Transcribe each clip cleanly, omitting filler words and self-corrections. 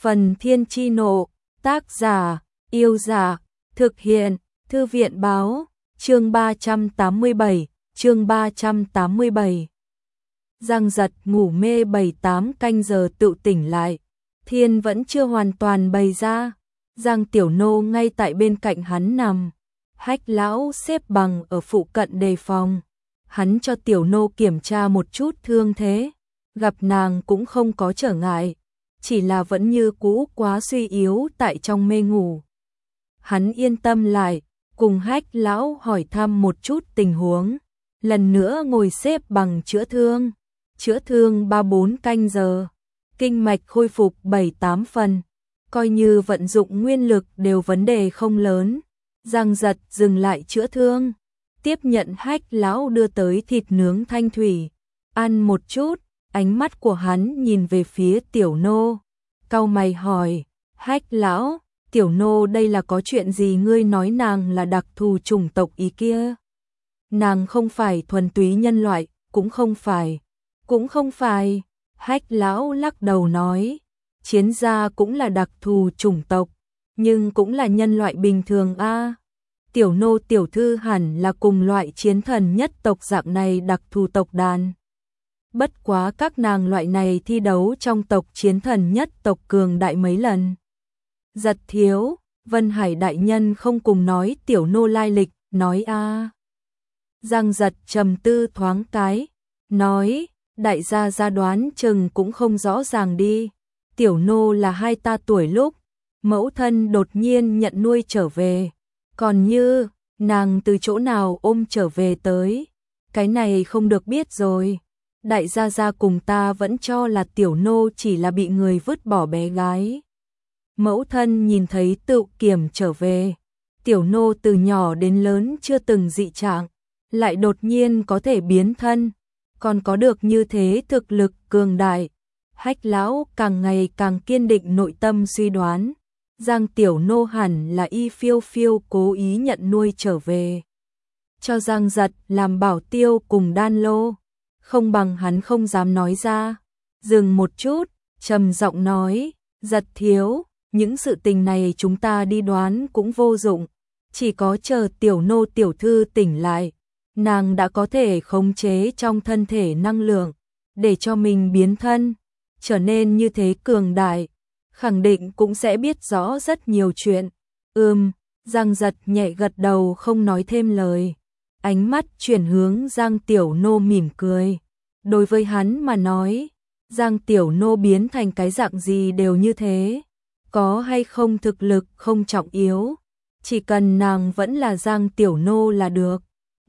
Phần Thiên Chi Nộ, tác giả, Yêu Giả, thực hiện, Thư viện Báo, chương 387. Giang Giật ngủ mê 7-8 canh giờ tự tỉnh lại, thiên vẫn chưa hoàn toàn bày ra, Giang Tiểu Nô ngay tại bên cạnh hắn nằm, Hách lão xếp bằng ở phụ cận đề phòng, hắn cho Tiểu Nô kiểm tra một chút thương thế, gặp nàng cũng không có trở ngại, chỉ là vẫn như cũ quá suy yếu tại trong mê ngủ. Hắn yên tâm lại, cùng Hách lão hỏi thăm một chút tình huống, lần nữa ngồi xếp bằng chữa thương 3-4 canh giờ, kinh mạch khôi phục 7-8 phần, coi như vận dụng nguyên lực đều vấn đề không lớn. Giang Giật dừng lại chữa thương, tiếp nhận Hách lão đưa tới thịt nướng thanh thủy, ăn một chút, ánh mắt của hắn nhìn về phía Tiểu Nô, cau mày hỏi, Hách lão, Tiểu Nô đây là có chuyện gì? Ngươi nói nàng là đặc thù chủng tộc ý kia. Nàng không phải thuần túy nhân loại, cũng không phải. Hách lão lắc đầu nói, chiến gia cũng là đặc thù chủng tộc, nhưng cũng là nhân loại bình thường a. Tiểu Nô tiểu thư hẳn là cùng loại chiến thần nhất tộc dạng này đặc thù tộc đàn. Bất quá các nàng loại này thi đấu trong tộc chiến thần nhất tộc cường đại mấy lần. Giật thiếu, Vân Hải đại nhân không cùng nói Tiểu Nô lai lịch, nói a. Giang Giật trầm tư thoáng cái, nói, đại gia đoán chừng cũng không rõ ràng đi. Tiểu Nô là hai ta tuổi lúc, mẫu thân đột nhiên nhận nuôi trở về, còn như, nàng từ chỗ nào ôm trở về tới, cái này không được biết rồi. Đại gia cùng ta vẫn cho là Tiểu Nô chỉ là bị người vứt bỏ bé gái. Mẫu thân nhìn thấy tự kiểm trở về, Tiểu Nô từ nhỏ đến lớn chưa từng dị trạng, lại đột nhiên có thể biến thân, còn có được như thế thực lực cường đại. Hách lão càng ngày càng kiên định nội tâm suy đoán, Giang Tiểu Nô hẳn là y phiêu phiêu cố ý nhận nuôi trở về, cho Giang Giật làm bảo tiêu cùng đan lô, không bằng hắn không dám nói ra. Dừng một chút, trầm giọng nói, Giật thiếu, những sự tình này chúng ta đi đoán cũng vô dụng, chỉ có chờ Tiểu Nô tiểu thư tỉnh lại, nàng đã có thể khống chế trong thân thể năng lượng, để cho mình biến thân, trở nên như thế cường đại, khẳng định cũng sẽ biết rõ rất nhiều chuyện. Giang Giật nhẹ gật đầu không nói thêm lời, ánh mắt chuyển hướng Giang Tiểu Nô mỉm cười. Đối với hắn mà nói, Giang Tiểu Nô biến thành cái dạng gì đều như thế, có hay không thực lực không trọng yếu, chỉ cần nàng vẫn là Giang Tiểu Nô là được.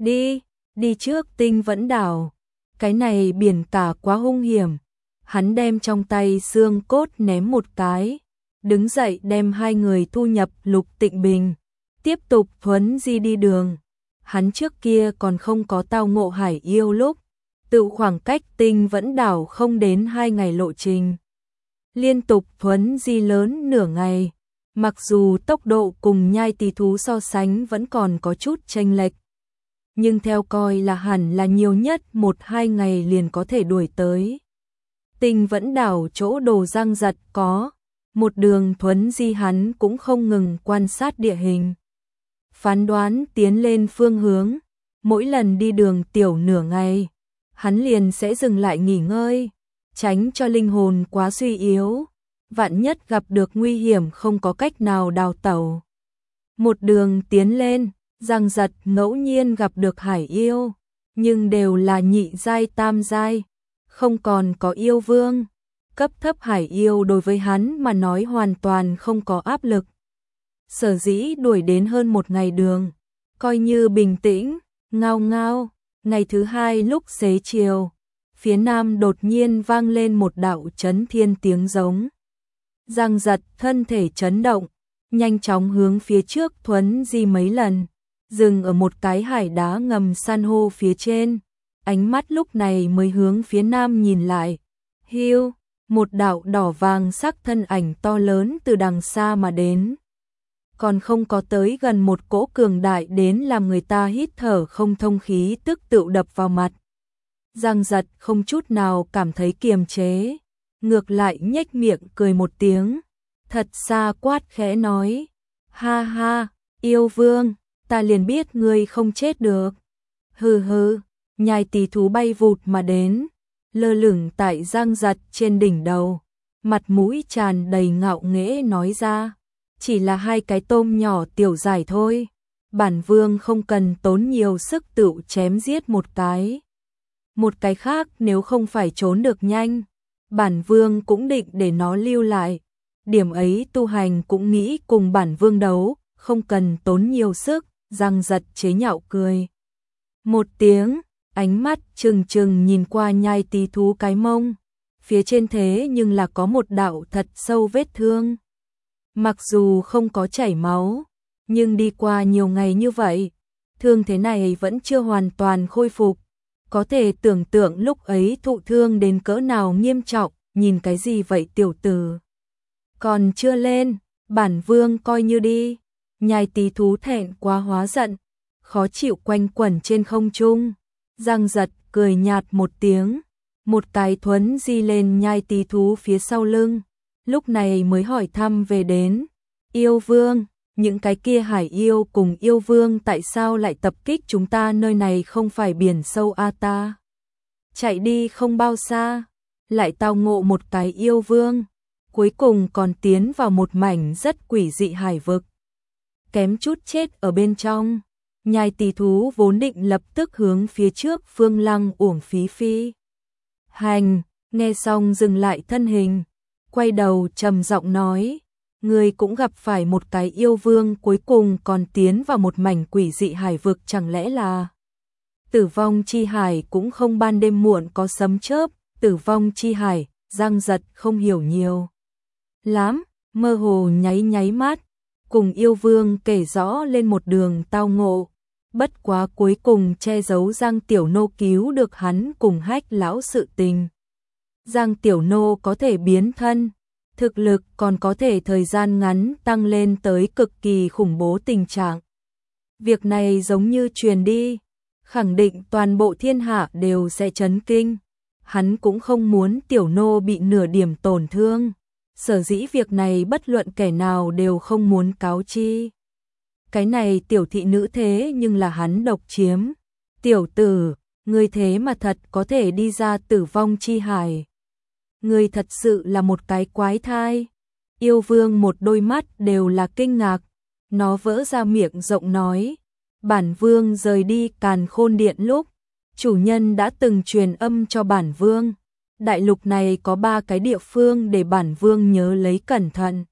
Đi trước Tinh Vẫn đảo, cái này biển cả quá hung hiểm. Hắn đem trong tay xương cốt ném một cái, đứng dậy đem hai người thu nhập Lục Tịnh Bình, tiếp tục thuấn di đi đường. Hắn trước kia còn không có tao ngộ hải yêu lúc, tự khoảng cách Tinh Vẫn đảo không đến 2 ngày lộ trình. Liên tục thuấn di lớn nửa ngày, mặc dù tốc độ cùng nhai tỳ thú so sánh vẫn còn có chút chênh lệch, nhưng theo coi là hẳn là nhiều nhất 1-2 ngày liền có thể đuổi tới. Tinh Vẫn đảo chỗ Đồ Giang Giật có, một đường thuấn di hắn cũng không ngừng quan sát địa hình, phán đoán tiến lên phương hướng, mỗi lần đi đường tiểu nửa ngày, hắn liền sẽ dừng lại nghỉ ngơi, tránh cho linh hồn quá suy yếu, vạn nhất gặp được nguy hiểm không có cách nào đào tẩu. Một đường tiến lên, Giang Giật ngẫu nhiên gặp được hải yêu, nhưng đều là nhị giai tam giai, không còn có yêu vương. Cấp thấp hải yêu đối với hắn mà nói hoàn toàn không có áp lực. Sở dĩ đuổi đến hơn 1 ngày đường, coi như bình tĩnh, ngao ngao. Ngày thứ 2 lúc xế chiều, phía nam đột nhiên vang lên một đạo chấn thiên tiếng giống. Giang Giật thân thể chấn động, nhanh chóng hướng phía trước thuấn di mấy lần, dừng ở một cái hải đá ngầm san hô phía trên. Ánh mắt lúc này mới hướng phía nam nhìn lại. Hiu, một đạo đỏ vàng sắc thân ảnh to lớn từ đằng xa mà đến. Còn không có tới gần, một cỗ cường đại đến làm người ta hít thở không thông khí tức tự đập vào mặt. Giang Giật không chút nào cảm thấy kiềm chế, ngược lại nhếch miệng cười một tiếng, thật xa quát khẽ nói, ha ha, yêu vương, ta liền biết ngươi không chết được. Hừ hừ, nhai tí thú bay vụt mà đến, lơ lửng tại Giang Giật trên đỉnh đầu, mặt mũi tràn đầy ngạo nghễ nói ra, chỉ là 2 cái tôm nhỏ tiểu giải thôi, bản vương không cần tốn nhiều sức tự chém giết một cái. Một cái khác nếu không phải trốn được nhanh, bản vương cũng định để nó lưu lại. Điểm ấy tu hành cũng nghĩ cùng bản vương đấu, không cần tốn nhiều sức. Giang Giật chế nhạo cười một tiếng, ánh mắt trừng trừng nhìn qua nhai tí thú cái mông, phía trên thế nhưng là có một đạo thật sâu vết thương. Mặc dù không có chảy máu, nhưng đi qua nhiều ngày như vậy, thương thế này vẫn chưa hoàn toàn khôi phục. Có thể tưởng tượng lúc ấy thụ thương đến cỡ nào nghiêm trọng, nhìn cái gì vậy tiểu tử. Còn chưa lên, bản vương coi như đi. Nhai tí thú thẹn quá hóa giận, khó chịu quanh quẩn trên không trung. Giang Giật cười nhạt một tiếng, một cái thuấn di lên nhai tí thú phía sau lưng, lúc này mới hỏi thăm về đến. Yêu vương, những cái kia hải yêu cùng yêu vương tại sao lại tập kích chúng ta, nơi này không phải biển sâu a ta. Chạy đi không bao xa, lại tao ngộ một cái yêu vương, cuối cùng còn tiến vào một mảnh rất quỷ dị hải vực. Kém chút chết ở bên trong. Nhai tí thú vốn định lập tức hướng phía trước Phương Lăng uổng phí phi hành, nghe xong dừng lại thân hình, quay đầu trầm giọng nói, ngươi cũng gặp phải một cái yêu vương, cuối cùng còn tiến vào một mảnh quỷ dị hải vực, chẳng lẽ là Tử Vong Chi Hải? Cũng không ban đêm muộn có sấm chớp. Tử Vong Chi Hải, Giang Giật không hiểu nhiều lắm, mơ hồ nháy mắt, cùng yêu vương kể rõ lên một đường tao ngộ. Bất quá cuối cùng che giấu Giang Tiểu Nô cứu được hắn cùng Hách lão sự tình. Giang Tiểu Nô có thể biến thân, thực lực còn có thể thời gian ngắn tăng lên tới cực kỳ khủng bố tình trạng. Việc này giống như truyền đi, khẳng định toàn bộ thiên hạ đều sẽ chấn kinh. Hắn cũng không muốn Tiểu Nô bị nửa điểm tổn thương, sở dĩ việc này bất luận kẻ nào đều không muốn cáo chi. Cái này tiểu thị nữ thế nhưng là hắn độc chiếm. Tiểu tử, ngươi thế mà thật có thể đi ra Tử Vong Chi Hải. Ngươi thật sự là một cái quái thai. Yêu vương một đôi mắt đều là kinh ngạc, nó vỡ ra miệng rộng nói, bản vương rời đi Càn Khôn Điện lúc, chủ nhân đã từng truyền âm cho bản vương, đại lục này có 3 cái địa phương để bản vương nhớ lấy cẩn thận.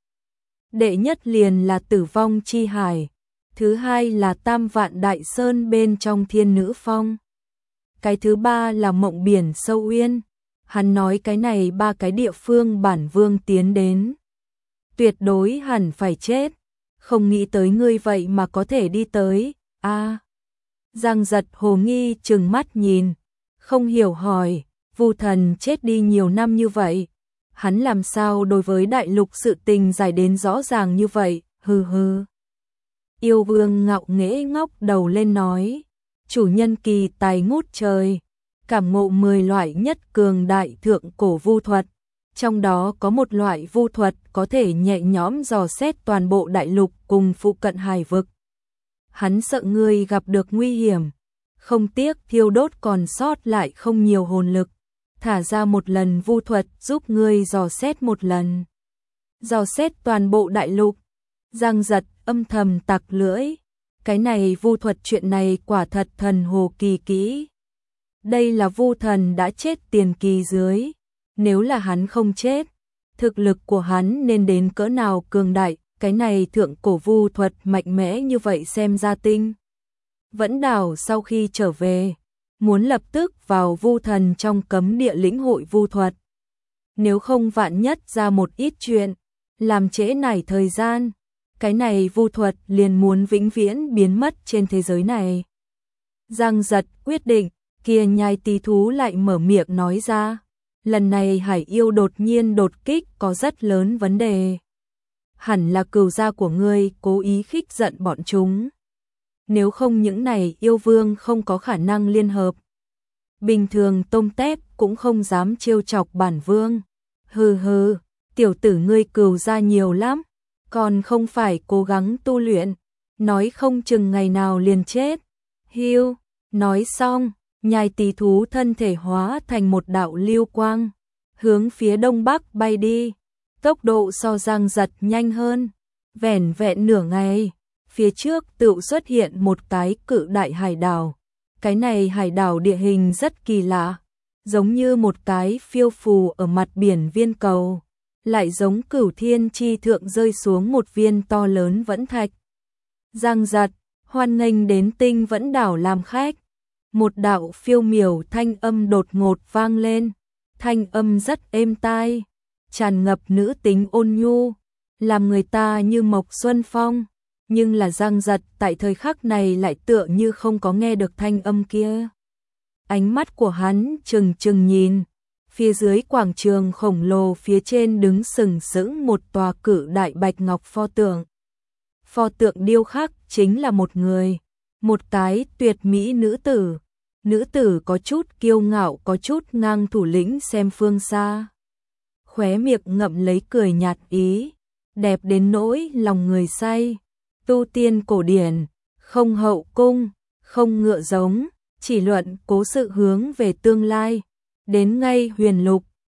Đệ nhất liền là Tử Vong Chi Hải, thứ hai là Tam Vạn Đại Sơn bên trong Thiên Nữ Phong, cái thứ ba là Mộng Biển Sâu Uyên. Hắn nói cái này 3 cái địa phương bản vương tiến đến, tuyệt đối hẳn phải chết, không nghĩ tới ngươi vậy mà có thể đi tới. A. Giang Giật hồ nghi trừng mắt nhìn, không hiểu hỏi, Vu Thần chết đi nhiều năm như vậy, hắn làm sao đối với đại lục sự tình giải đến rõ ràng như vậy? Hừ hừ. Yêu vương ngạo nghễ ngóc đầu lên nói, chủ nhân kỳ tài ngút trời, cảm ngộ 10 loại nhất cường đại thượng cổ vu thuật, trong đó có một loại vu thuật có thể nhẹ nhõm dò xét toàn bộ đại lục cùng phụ cận hải vực. Hắn sợ ngươi gặp được nguy hiểm, không tiếc thiêu đốt còn sót lại không nhiều hồn lực, thả ra một lần vu thuật giúp ngươi dò xét một lần. Dò xét toàn bộ đại lục. Giang Giật âm thầm tặc lưỡi, cái này vu thuật chuyện này quả thật thần hồ kỳ kỹ. Đây là Vu Thần đã chết tiền kỳ dưới, nếu là hắn không chết, thực lực của hắn nên đến cỡ nào cường đại, cái này thượng cổ vu thuật mạnh mẽ như vậy xem ra tinh. Vẫn Đảo sau khi trở về, muốn lập tức vào Vu Thần trong cấm địa lĩnh hội vu thuật. Nếu không vạn nhất ra một ít chuyện, làm trễ nải thời gian, cái này vu thuật liền muốn vĩnh viễn biến mất trên thế giới này. Giang Giật quyết định, kia nhai tí thú lại mở miệng nói ra, lần này hải yêu đột nhiên đột kích có rất lớn vấn đề. Hẳn là cừu gia của ngươi cố ý khích giận bọn chúng. Nếu không những này yêu vương không có khả năng liên hợp. Bình thường tôm tép cũng không dám trêu chọc bản vương. Hừ hừ, tiểu tử ngươi cừu ra nhiều lắm, còn không phải cố gắng tu luyện, nói không chừng ngày nào liền chết. Hiu, nói xong, nhai tí thú thân thể hóa thành một đạo lưu quang, hướng phía đông bắc bay đi, tốc độ so Giang Giật nhanh hơn. Vẻn vẹn nửa ngày, phía trước tự xuất hiện một cái cự đại hải đảo. Cái này hải đảo địa hình rất kỳ lạ, giống như một cái phiêu phù ở mặt biển viên cầu, lại giống Cửu Thiên chi thượng rơi xuống một viên to lớn vẫn thạch. Giang Giật, hoan nghênh đến Tinh Vẫn đảo làm khách. Một đạo phiêu miểu thanh âm đột ngột vang lên, thanh âm rất êm tai, tràn ngập nữ tính ôn nhu, làm người ta như mộc xuân phong, nhưng là Giang Giật tại thời khắc này lại tựa như không có nghe được thanh âm kia. Ánh mắt của hắn trừng trừng nhìn, phía dưới quảng trường khổng lồ phía trên đứng sừng sững một tòa cự đại bạch ngọc pho tượng. Pho tượng điêu khắc chính là một người, một cái tuyệt mỹ nữ tử. Nữ tử có chút kiêu ngạo, có chút ngang thủ lĩnh xem phương xa. Khóe miệng ngậm lấy cười nhạt ý, đẹp đến nỗi lòng người say. Tu tiên cổ điển, không hậu cung, không ngựa giống, chỉ luận cố sự hướng về tương lai. Đến ngay huyền lục,